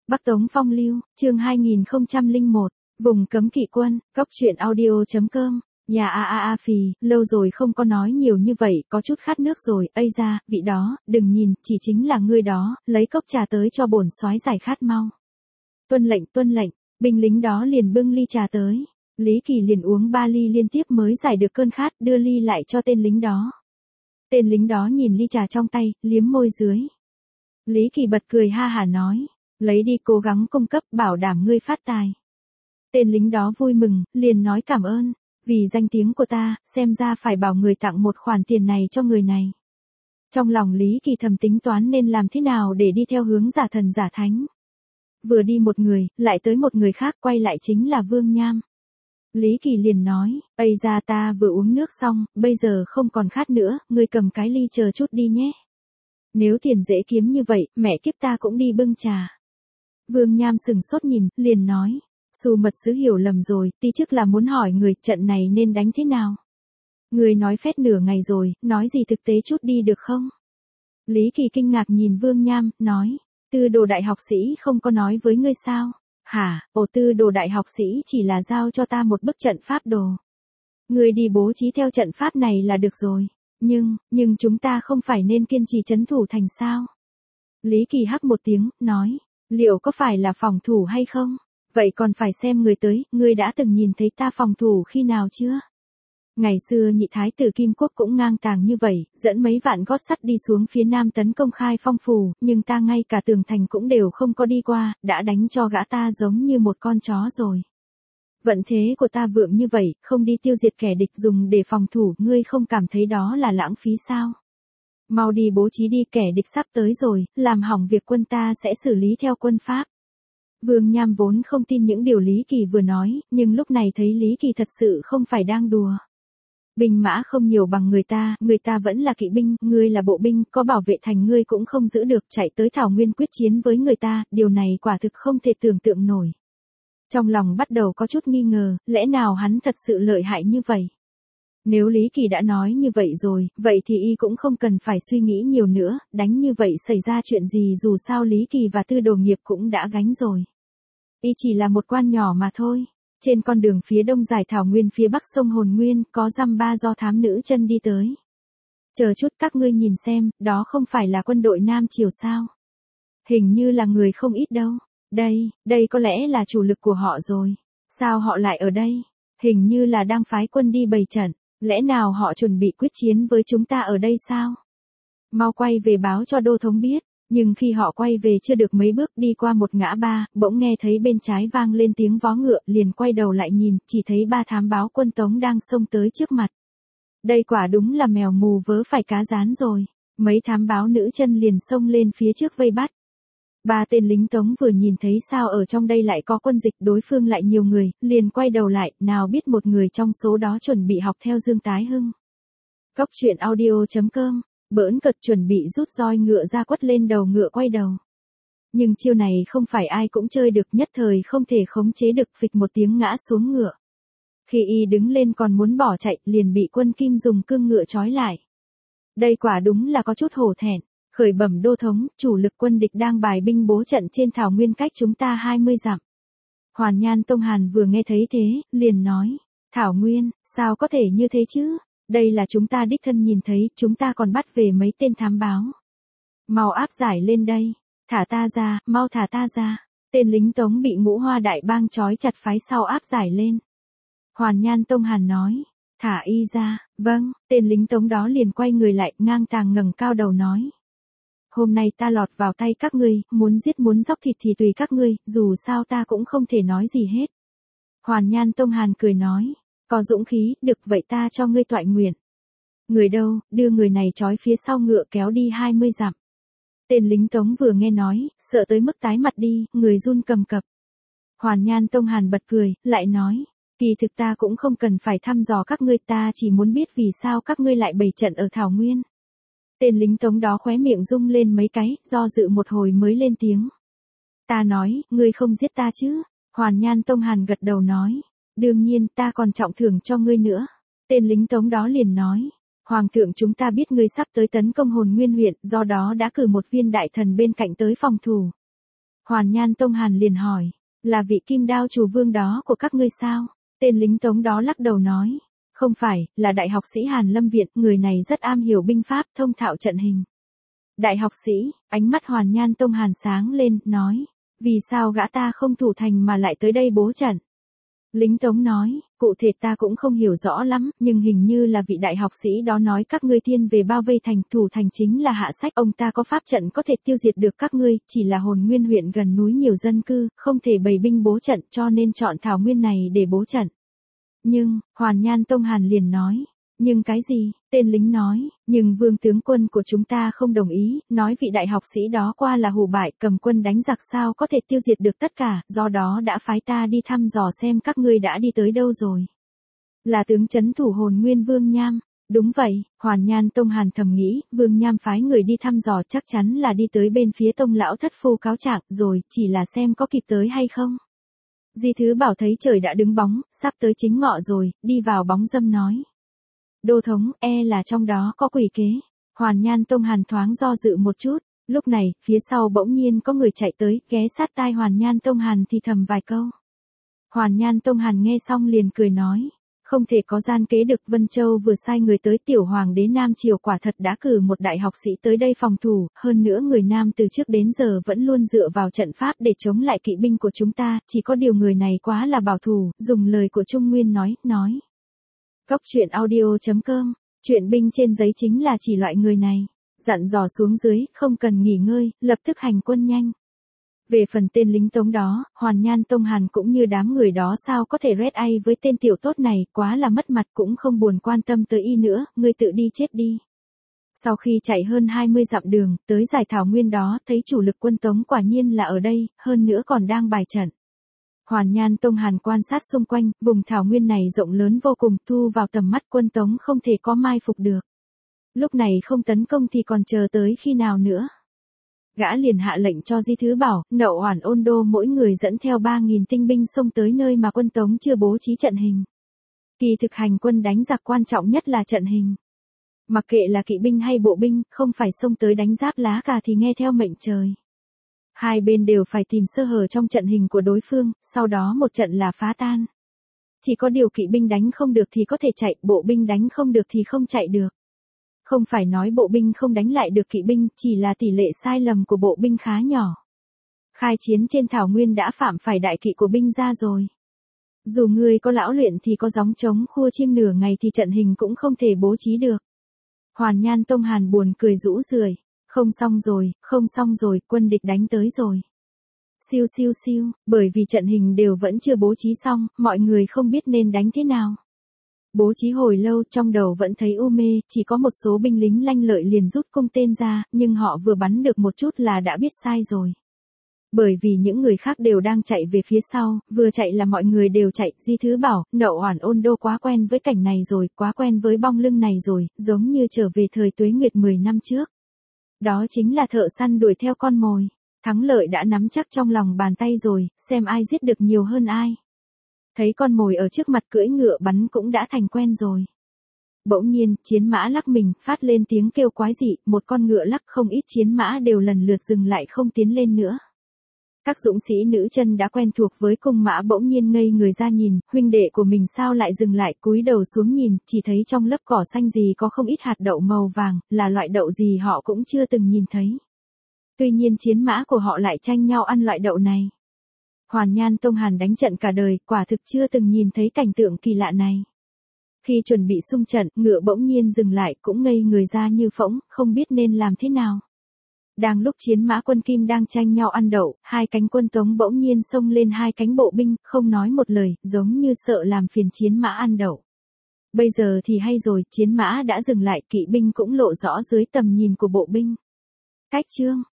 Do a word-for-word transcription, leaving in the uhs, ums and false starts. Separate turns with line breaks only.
Bắc Tống Phong Lưu, chương hai nghìn không trăm lẻ một, vùng cấm kỵ quân, cóc truyện audio chấm com. Nhà a a a phì, lâu rồi không có nói nhiều như vậy, có chút khát nước rồi, ây da, vị đó, đừng nhìn, chỉ chính là ngươi đó, lấy cốc trà tới cho bổn soái giải khát mau. Tuân lệnh, tuân lệnh, binh lính đó liền bưng ly trà tới. Lý Kỳ liền uống ba ly liên tiếp mới giải được cơn khát, đưa ly lại cho tên lính đó. Tên lính đó nhìn ly trà trong tay, liếm môi dưới. Lý Kỳ bật cười ha hả nói, lấy đi cố gắng cung cấp, bảo đảm ngươi phát tài. Tên lính đó vui mừng, liền nói cảm ơn, vì danh tiếng của ta, xem ra phải bảo người tặng một khoản tiền này cho người này. Trong lòng Lý Kỳ thầm tính toán nên làm thế nào để đi theo hướng giả thần giả thánh. Vừa đi một người, lại tới một người khác, quay lại chính là Vương Nham. Lý Kỳ liền nói, ây da, ta vừa uống nước xong, bây giờ không còn khát nữa, ngươi cầm cái ly chờ chút đi nhé. Nếu tiền dễ kiếm như vậy, mẹ kiếp ta cũng đi bưng trà. Vương Nham sừng sốt nhìn, liền nói, Xu mật sứ hiểu lầm rồi, ti chức là muốn hỏi người, trận này nên đánh thế nào? Người nói phét nửa ngày rồi, nói gì thực tế chút đi được không? Lý Kỳ kinh ngạc nhìn Vương Nham, nói, Tư đồ đại học sĩ không có nói với ngươi sao? Hả, ồ tư đồ đại học sĩ chỉ là giao cho ta một bức trận pháp đồ. Ngươi đi bố trí theo trận pháp này là được rồi. Nhưng, nhưng chúng ta không phải nên kiên trì trấn thủ thành sao? Lý Kỳ hắc một tiếng, nói, liệu có phải là phòng thủ hay không? Vậy còn phải xem người tới, ngươi đã từng nhìn thấy ta phòng thủ khi nào chưa? Ngày xưa nhị thái tử Kim Quốc cũng ngang tàng như vậy, dẫn mấy vạn gót sắt đi xuống phía nam tấn công Khai Phong phủ, nhưng ta ngay cả tường thành cũng đều không có đi qua, đã đánh cho gã ta giống như một con chó rồi. Vận thế của ta vượng như vậy, không đi tiêu diệt kẻ địch dùng để phòng thủ, ngươi không cảm thấy đó là lãng phí sao? Mau đi bố trí đi, kẻ địch sắp tới rồi, làm hỏng việc quân ta sẽ xử lý theo quân pháp. Vương Nham vốn không tin những điều Lý Kỳ vừa nói, nhưng lúc này thấy Lý Kỳ thật sự không phải đang đùa. Binh mã không nhiều bằng người ta, người ta vẫn là kỵ binh, ngươi là bộ binh, có bảo vệ thành ngươi cũng không giữ được, chạy tới Thảo Nguyên quyết chiến với người ta, điều này quả thực không thể tưởng tượng nổi. Trong lòng bắt đầu có chút nghi ngờ, lẽ nào hắn thật sự lợi hại như vậy? Nếu Lý Kỳ đã nói như vậy rồi, vậy thì y cũng không cần phải suy nghĩ nhiều nữa, đánh như vậy xảy ra chuyện gì dù sao Lý Kỳ và Tư Đồ Nghiệp cũng đã gánh rồi. Y chỉ là một quan nhỏ mà thôi. Trên con đường phía đông giải thảo nguyên phía bắc sông Hồn Nguyên, có dăm ba do thám nữ chân đi tới. Chờ chút, các ngươi nhìn xem, đó không phải là quân đội Nam Triều sao? Hình như là người không ít đâu. Đây, đây có lẽ là chủ lực của họ rồi. Sao họ lại ở đây? Hình như là đang phái quân đi bày trận. Lẽ nào họ chuẩn bị quyết chiến với chúng ta ở đây sao? Mau quay về báo cho đô thống biết. Nhưng khi họ quay về chưa được mấy bước đi qua một ngã ba, bỗng nghe thấy bên trái vang lên tiếng vó ngựa, liền quay đầu lại nhìn, chỉ thấy ba thám báo quân Tống đang xông tới trước mặt. Đây quả đúng là mèo mù vớ phải cá rán rồi. Mấy thám báo nữ chân liền xông lên phía trước vây bắt. Ba tên lính Tống vừa nhìn thấy sao ở trong đây lại có quân dịch, đối phương lại nhiều người, liền quay đầu lại, nào biết một người trong số đó chuẩn bị học theo Dương Tái Hưng. Cóc truyện audio chấm com. Bỡn cợt chuẩn bị rút roi ngựa ra quất lên đầu ngựa quay đầu. Nhưng chiêu này không phải ai cũng chơi được, nhất thời không thể khống chế được, phịch một tiếng ngã xuống ngựa. Khi y đứng lên còn muốn bỏ chạy, liền bị quân Kim dùng cương ngựa trói lại. Đây quả đúng là có chút hổ thẹn. Khởi bẩm đô thống, chủ lực quân địch đang bài binh bố trận trên thảo nguyên cách chúng ta hai mươi dặm. Hoàn Nhan Tông Hàn vừa nghe thấy thế, liền nói, Thảo Nguyên, sao có thể như thế chứ? Đây là chúng ta đích thân nhìn thấy, chúng ta còn bắt về mấy tên thám báo. Mau áp giải lên đây, thả ta ra, mau thả ta ra. Tên lính Tống bị Ngũ Hoa Đại Bang trói chặt phái sau áp giải lên. Hoàn Nhan Tông Hàn nói, thả y ra, vâng, tên lính Tống đó liền quay người lại, ngang tàng ngẩng cao đầu nói. Hôm nay ta lọt vào tay các ngươi, muốn giết muốn dóc thịt thì tùy các ngươi, dù sao ta cũng không thể nói gì hết. Hoàn Nhan Tông Hàn cười nói, có dũng khí, được vậy ta cho ngươi toại nguyện. Người đâu, đưa người này trói phía sau ngựa kéo đi hai mươi dặm. Tên lính Tống vừa nghe nói, sợ tới mức tái mặt đi, người run cầm cập. Hoàn Nhan Tông Hàn bật cười, lại nói, kỳ thực ta cũng không cần phải thăm dò các ngươi, ta chỉ muốn biết vì sao các ngươi lại bày trận ở Thảo Nguyên. Tên lính Tống đó khóe miệng rung lên mấy cái, do dự một hồi mới lên tiếng. Ta nói, ngươi không giết ta chứ? Hoàn Nhan Tông Hàn gật đầu nói, đương nhiên ta còn trọng thưởng cho ngươi nữa. Tên lính Tống đó liền nói, Hoàng thượng chúng ta biết ngươi sắp tới tấn công Hồn Nguyên huyện, do đó đã cử một viên đại thần bên cạnh tới phòng thủ. Hoàn Nhan Tông Hàn liền hỏi, là vị Kim Đao chủ vương đó của các ngươi sao? Tên lính Tống đó lắc đầu nói, không phải, là đại học sĩ Hàn Lâm Viện, người này rất am hiểu binh pháp, thông thạo trận hình. Đại học sĩ, ánh mắt Hoàn Nhan Tông Hàn sáng lên, nói, vì sao gã ta không thủ thành mà lại tới đây bố trận? Lính Tống nói, cụ thể ta cũng không hiểu rõ lắm, nhưng hình như là vị đại học sĩ đó nói các ngươi thiên về bao vây thành, thủ thành chính là Hạ Sách, ông ta có pháp trận có thể tiêu diệt được các ngươi, chỉ là Hồn Nguyên huyện gần núi nhiều dân cư, không thể bày binh bố trận, cho nên chọn thảo nguyên này để bố trận. Nhưng, Hoàn Nhan Tông Hàn liền nói, nhưng cái gì? Tên lính nói, nhưng vương tướng quân của chúng ta không đồng ý, nói vị đại học sĩ đó qua là hù bại, cầm quân đánh giặc sao có thể tiêu diệt được tất cả, do đó đã phái ta đi thăm dò xem các ngươi đã đi tới đâu rồi. Là tướng trấn thủ Hồn Nguyên Vương Nham. Đúng vậy, Hoàn Nhan Tông Hàn thầm nghĩ, Vương Nham phái người đi thăm dò chắc chắn là đi tới bên phía Tông lão thất phu cáo trạng rồi, chỉ là xem có kịp tới hay không. Di Thứ Bảo thấy trời đã đứng bóng, sắp tới chính ngọ rồi, đi vào bóng râm nói. Đô thống, e là trong đó có quỷ kế. Hoàn Nhan Tông Hàn thoáng do dự một chút, lúc này, phía sau bỗng nhiên có người chạy tới, ghé sát tai Hoàn Nhan Tông Hàn thì thầm vài câu. Hoàn Nhan Tông Hàn nghe xong liền cười nói, không thể có gian kế được, Vân Châu vừa sai người tới, tiểu hoàng đế Nam Triều quả thật đã cử một đại học sĩ tới đây phòng thủ, hơn nữa người Nam từ trước đến giờ vẫn luôn dựa vào trận pháp để chống lại kỵ binh của chúng ta, chỉ có điều người này quá là bảo thủ, dùng lời của Trung Nguyên nói, nói. Góc truyện audio chấm com, chuyện binh trên giấy chính là chỉ loại người này, dặn dò xuống dưới, không cần nghỉ ngơi, lập tức hành quân nhanh. Về phần tên lính Tống đó, Hoàn Nhan Tông Hàn cũng như đám người đó sao có thể red ai với tên tiểu tốt này, quá là mất mặt, cũng không buồn quan tâm tới y nữa, ngươi tự đi chết đi. Sau khi chạy hơn hai mươi dặm đường, tới giải thảo nguyên đó, thấy chủ lực quân Tống quả nhiên là ở đây, hơn nữa còn đang bài trận. Hoàn Nhan Tông Hàn quan sát xung quanh, vùng thảo nguyên này rộng lớn vô cùng, thu vào tầm mắt quân Tống không thể có mai phục được. Lúc này không tấn công thì còn chờ tới khi nào nữa. Gã liền hạ lệnh cho Di Thứ Bảo, Nậu Oản Ôn Đô mỗi người dẫn theo ba nghìn tinh binh xông tới nơi mà quân Tống chưa bố trí trận hình. Kỳ thực hành quân đánh giặc quan trọng nhất là trận hình. Mặc kệ là kỵ binh hay bộ binh, không phải xông tới đánh giáp lá cà thì nghe theo mệnh trời. Hai bên đều phải tìm sơ hở trong trận hình của đối phương, sau đó một trận là phá tan. Chỉ có điều kỵ binh đánh không được thì có thể chạy, bộ binh đánh không được thì không chạy được. Không phải nói bộ binh không đánh lại được kỵ binh, chỉ là tỷ lệ sai lầm của bộ binh khá nhỏ. Khai chiến trên thảo nguyên đã phạm phải đại kỵ của binh ra rồi. Dù người có lão luyện thì có gióng trống khua chiêng nửa ngày thì trận hình cũng không thể bố trí được. Hoàn Nhan Tông Hàn buồn cười rũ rượi, không xong rồi, không xong rồi, quân địch đánh tới rồi. Siêu siêu siêu, bởi vì trận hình đều vẫn chưa bố trí xong, mọi người không biết nên đánh thế nào. Bố trí hồi lâu trong đầu vẫn thấy u mê, chỉ có một số binh lính lanh lợi liền rút cung tên ra, nhưng họ vừa bắn được một chút là đã biết sai rồi. Bởi vì những người khác đều đang chạy về phía sau, vừa chạy là mọi người đều chạy, Di Thứ Bảo, Nậu Oản Ôn Đô quá quen với cảnh này rồi, quá quen với bong lưng này rồi, giống như trở về thời Tuế Nguyệt mười năm trước. Đó chính là thợ săn đuổi theo con mồi. Thắng lợi đã nắm chắc trong lòng bàn tay rồi, xem ai giết được nhiều hơn ai. Thấy con mồi ở trước mặt cưỡi ngựa bắn cũng đã thành quen rồi. Bỗng nhiên, chiến mã lắc mình, phát lên tiếng kêu quái dị, một con ngựa lắc, không ít chiến mã đều lần lượt dừng lại không tiến lên nữa. Các dũng sĩ nữ chân đã quen thuộc với cung mã bỗng nhiên ngây người ra nhìn, huynh đệ của mình sao lại dừng lại, cúi đầu xuống nhìn, chỉ thấy trong lớp cỏ xanh gì có không ít hạt đậu màu vàng, là loại đậu gì họ cũng chưa từng nhìn thấy. Tuy nhiên chiến mã của họ lại tranh nhau ăn loại đậu này. Hoàn Nhan Tông Hàn đánh trận cả đời, quả thực chưa từng nhìn thấy cảnh tượng kỳ lạ này. Khi chuẩn bị xung trận, ngựa bỗng nhiên dừng lại, cũng ngây người ra như phỗng, không biết nên làm thế nào. Đang lúc chiến mã quân Kim đang tranh nhau ăn đậu, hai cánh quân Tống bỗng nhiên xông lên hai cánh bộ binh, không nói một lời, giống như sợ làm phiền chiến mã ăn đậu. Bây giờ thì hay rồi, chiến mã đã dừng lại, kỵ binh cũng lộ rõ dưới tầm nhìn của bộ binh. Cách chương